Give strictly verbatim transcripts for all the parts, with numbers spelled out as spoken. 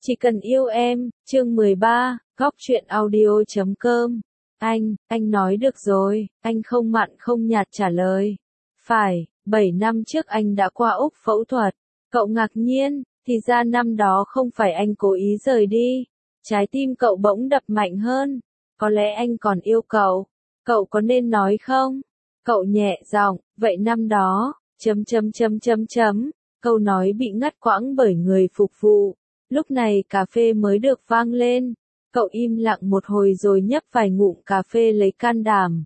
Chỉ cần yêu em, chương mười ba, góc truyện audio chấm com. Anh, anh nói được rồi, anh không mặn không nhạt trả lời. Phải, bảy năm trước anh đã qua Úc phẫu thuật. Cậu ngạc nhiên, thì ra năm đó không phải anh cố ý rời đi. Trái tim cậu bỗng đập mạnh hơn. Có lẽ anh còn yêu cậu. Cậu có nên nói không? Cậu nhẹ giọng, vậy năm đó, chấm chấm chấm chấm chấm. Câu nói bị ngắt quãng bởi người phục vụ. Lúc này cà phê mới được vang lên. Cậu im lặng một hồi rồi nhấp vài ngụm cà phê lấy can đảm.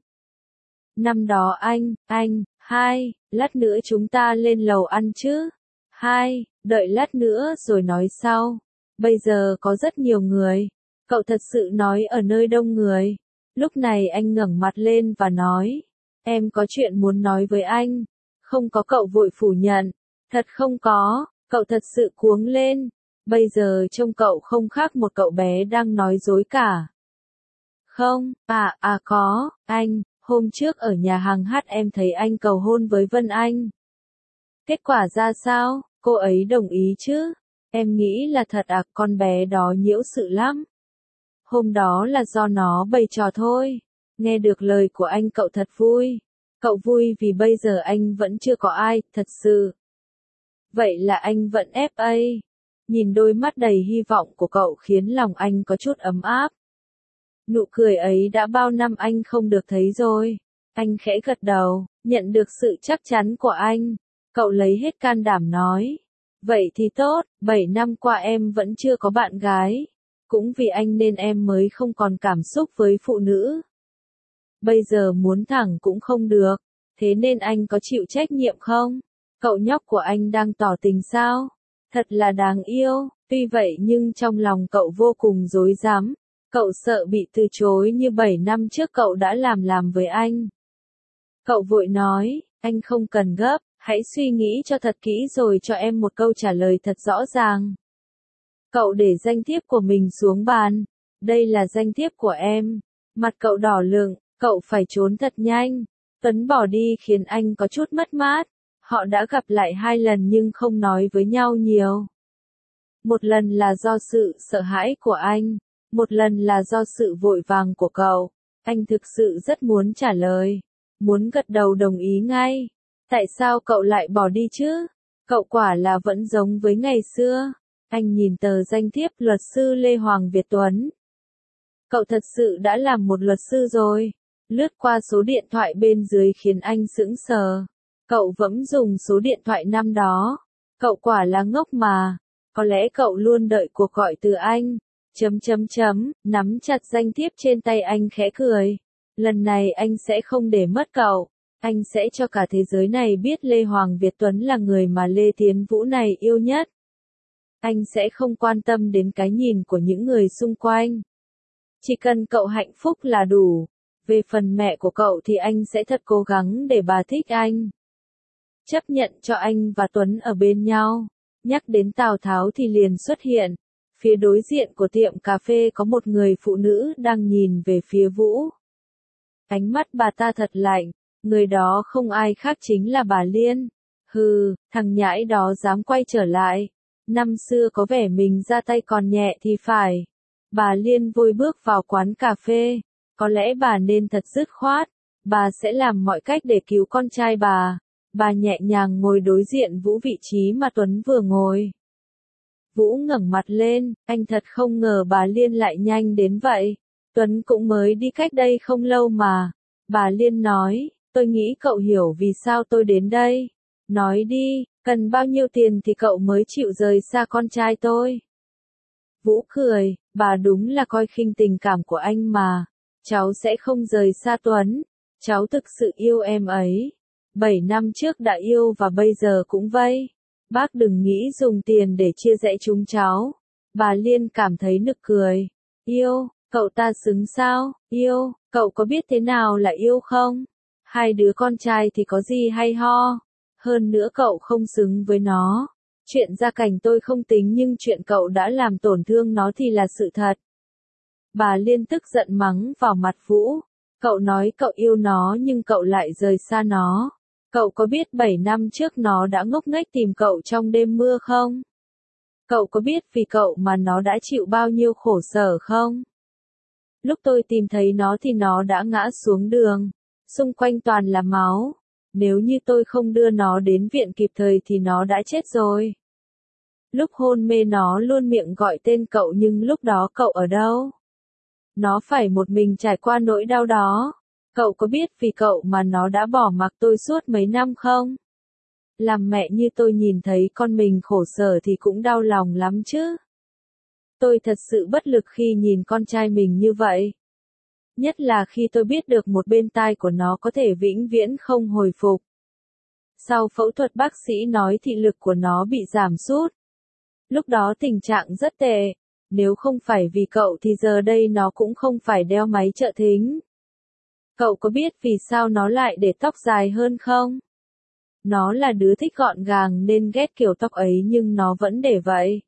Năm đó anh, anh, hai, lát nữa chúng ta lên lầu ăn chứ? Hai, đợi lát nữa rồi nói sau. Bây giờ có rất nhiều người. Cậu thật sự nói ở nơi đông người. Lúc này anh ngẩng mặt lên và nói. Em có chuyện muốn nói với anh. Không có, cậu vội phủ nhận. Thật không có, cậu thật sự cuống lên. Bây giờ trông cậu không khác một cậu bé đang nói dối cả. Không, à, à có, anh, hôm trước ở nhà hàng hát em thấy anh cầu hôn với Vân Anh. Kết quả ra sao, cô ấy đồng ý chứ? Em nghĩ là thật à, con bé đó nhiễu sự lắm. Hôm đó là do nó bày trò thôi. Nghe được lời của anh cậu thật vui. Cậu vui vì bây giờ anh vẫn chưa có ai, thật sự. Vậy là anh vẫn ép a. Nhìn đôi mắt đầy hy vọng của cậu khiến lòng anh có chút ấm áp. Nụ cười ấy đã bao năm anh không được thấy rồi. Anh khẽ gật đầu, nhận được sự chắc chắn của anh. Cậu lấy hết can đảm nói. Vậy thì tốt, bảy năm qua em vẫn chưa có bạn gái. Cũng vì anh nên em mới không còn cảm xúc với phụ nữ. Bây giờ muốn thẳng cũng không được. Thế nên anh có chịu trách nhiệm không? Cậu nhóc của anh đang tỏ tình sao? Thật là đáng yêu, tuy vậy nhưng trong lòng cậu vô cùng rối rắm. Cậu sợ bị từ chối như bảy năm trước cậu đã làm làm với anh. Cậu vội nói, anh không cần gấp, hãy suy nghĩ cho thật kỹ rồi cho em một câu trả lời thật rõ ràng. Cậu để danh thiếp của mình xuống bàn. Đây là danh thiếp của em. Mặt cậu đỏ lựng, cậu phải trốn thật nhanh. Tuấn bỏ đi khiến anh có chút mất mát. Họ đã gặp lại hai lần nhưng không nói với nhau nhiều. Một lần là do sự sợ hãi của anh, một lần là do sự vội vàng của cậu. Anh thực sự rất muốn trả lời, muốn gật đầu đồng ý ngay. Tại sao cậu lại bỏ đi chứ? Cậu quả là vẫn giống với ngày xưa. Anh nhìn tờ danh thiếp luật sư Lê Hoàng Việt Tuấn. Cậu thật sự đã làm một luật sư rồi. Lướt qua số điện thoại bên dưới khiến anh sững sờ. Cậu vẫn dùng số điện thoại năm đó. Cậu quả là ngốc mà. Có lẽ cậu luôn đợi cuộc gọi từ anh. Chấm chấm chấm, nắm chặt danh thiếp trên tay anh khẽ cười. Lần này anh sẽ không để mất cậu. Anh sẽ cho cả thế giới này biết Lê Hoàng Việt Tuấn là người mà Lê Tiến Vũ này yêu nhất. Anh sẽ không quan tâm đến cái nhìn của những người xung quanh. Chỉ cần cậu hạnh phúc là đủ. Về phần mẹ của cậu thì anh sẽ thật cố gắng để bà thích anh. Chấp nhận cho anh và Tuấn ở bên nhau. Nhắc đến Tào Tháo thì liền xuất hiện. Phía đối diện của tiệm cà phê có một người phụ nữ đang nhìn về phía Vũ. Ánh mắt bà ta thật lạnh. Người đó không ai khác chính là bà Liên. Hừ, thằng nhãi đó dám quay trở lại. Năm xưa có vẻ mình ra tay còn nhẹ thì phải. Bà Liên vội bước vào quán cà phê. Có lẽ bà nên thật dứt khoát. Bà sẽ làm mọi cách để cứu con trai bà. Bà nhẹ nhàng ngồi đối diện Vũ vị trí mà Tuấn vừa ngồi. Vũ ngẩng mặt lên, anh thật không ngờ bà Liên lại nhanh đến vậy. Tuấn cũng mới đi cách đây không lâu mà. Bà Liên nói, tôi nghĩ cậu hiểu vì sao tôi đến đây. Nói đi, cần bao nhiêu tiền thì cậu mới chịu rời xa con trai tôi. Vũ cười, bà đúng là coi khinh tình cảm của anh mà. Cháu sẽ không rời xa Tuấn. Cháu thực sự yêu em ấy. Bảy năm trước đã yêu và bây giờ cũng vậy. Bác đừng nghĩ dùng tiền để chia rẽ chúng cháu. Bà Liên cảm thấy nực cười. Yêu, cậu ta xứng sao? Yêu, cậu có biết thế nào là yêu không? Hai đứa con trai thì có gì hay ho. Hơn nữa cậu không xứng với nó. Chuyện gia cảnh tôi không tính nhưng chuyện cậu đã làm tổn thương nó thì là sự thật. Bà Liên tức giận mắng vào mặt Vũ. Cậu nói cậu yêu nó nhưng cậu lại rời xa nó. Cậu có biết bảy năm trước nó đã ngốc nghếch tìm cậu trong đêm mưa không? Cậu có biết vì cậu mà nó đã chịu bao nhiêu khổ sở không? Lúc tôi tìm thấy nó thì nó đã ngã xuống đường, xung quanh toàn là máu. Nếu như tôi không đưa nó đến viện kịp thời thì nó đã chết rồi. Lúc hôn mê nó luôn miệng gọi tên cậu nhưng lúc đó cậu ở đâu? Nó phải một mình trải qua nỗi đau đó. Cậu có biết vì cậu mà nó đã bỏ mặc tôi suốt mấy năm không? Làm mẹ như tôi nhìn thấy con mình khổ sở thì cũng đau lòng lắm chứ. Tôi thật sự bất lực khi nhìn con trai mình như vậy. Nhất là khi tôi biết được một bên tai của nó có thể vĩnh viễn không hồi phục. Sau phẫu thuật bác sĩ nói thị lực của nó bị giảm sút. Lúc đó tình trạng rất tệ. Nếu không phải vì cậu thì giờ đây nó cũng không phải đeo máy trợ thính. Cậu có biết vì sao nó lại để tóc dài hơn không? Nó là đứa thích gọn gàng nên ghét kiểu tóc ấy nhưng nó vẫn để vậy.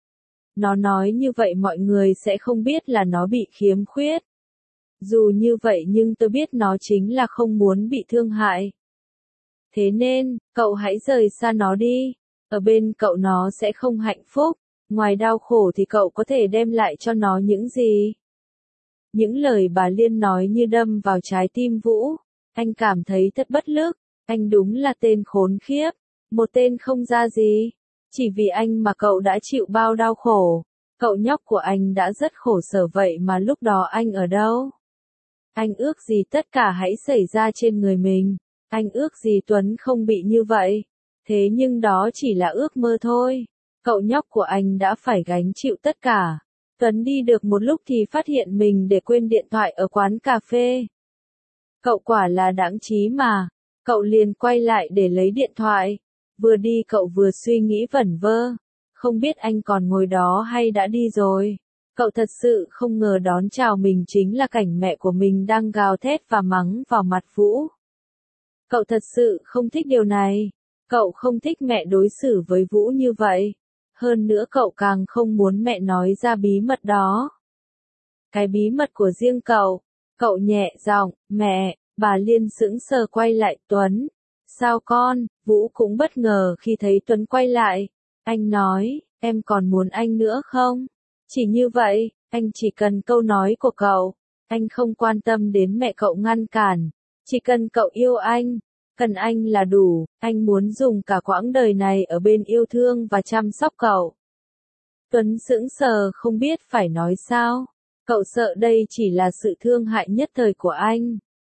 Nó nói như vậy mọi người sẽ không biết là nó bị khiếm khuyết. Dù như vậy nhưng tôi biết nó chính là không muốn bị thương hại. Thế nên, cậu hãy rời xa nó đi. Ở bên cậu nó sẽ không hạnh phúc. Ngoài đau khổ thì cậu có thể đem lại cho nó những gì? Những lời bà Liên nói như đâm vào trái tim Vũ. Anh cảm thấy thật bất lực. Anh đúng là tên khốn khiếp. Một tên không ra gì. Chỉ vì anh mà cậu đã chịu bao đau khổ. Cậu nhóc của anh đã rất khổ sở vậy mà lúc đó anh ở đâu? Anh ước gì tất cả hãy xảy ra trên người mình. Anh ước gì Tuấn không bị như vậy. Thế nhưng đó chỉ là ước mơ thôi. Cậu nhóc của anh đã phải gánh chịu tất cả. Tuấn đi được một lúc thì phát hiện mình để quên điện thoại ở quán cà phê. Cậu quả là đáng trí mà. Cậu liền quay lại để lấy điện thoại. Vừa đi cậu vừa suy nghĩ vẩn vơ. Không biết anh còn ngồi đó hay đã đi rồi. Cậu thật sự không ngờ đón chào mình chính là cảnh mẹ của mình đang gào thét và mắng vào mặt Vũ. Cậu thật sự không thích điều này. Cậu không thích mẹ đối xử với Vũ như vậy. Hơn nữa cậu càng không muốn mẹ nói ra bí mật đó. Cái bí mật của riêng cậu. Cậu nhẹ giọng, mẹ, bà Liên sững sờ quay lại Tuấn. Sao con? Vũ cũng bất ngờ khi thấy Tuấn quay lại. Anh nói, em còn muốn anh nữa không? Chỉ như vậy, anh chỉ cần câu nói của cậu. Anh không quan tâm đến mẹ cậu ngăn cản. Chỉ cần cậu yêu anh. Cần anh là đủ, anh muốn dùng cả quãng đời này ở bên yêu thương và chăm sóc cậu. Tuấn sững sờ không biết phải nói sao. Cậu sợ đây chỉ là sự thương hại nhất thời của anh.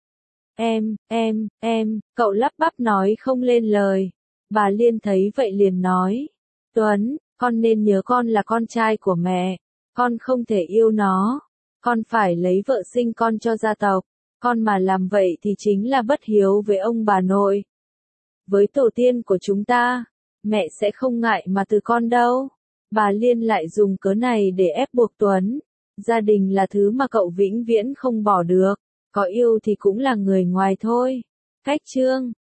Em, em, em, cậu lắp bắp nói không lên lời. Bà Liên thấy vậy liền nói. Tuấn, con nên nhớ con là con trai của mẹ. Con không thể yêu nó. Con phải lấy vợ sinh con cho gia tộc. Con mà làm vậy thì chính là bất hiếu với ông bà nội. Với tổ tiên của chúng ta, mẹ sẽ không ngại mà từ con đâu. Bà Liên lại dùng cớ này để ép buộc Tuấn. Gia đình là thứ mà cậu vĩnh viễn không bỏ được. Có yêu thì cũng là người ngoài thôi. Cách chương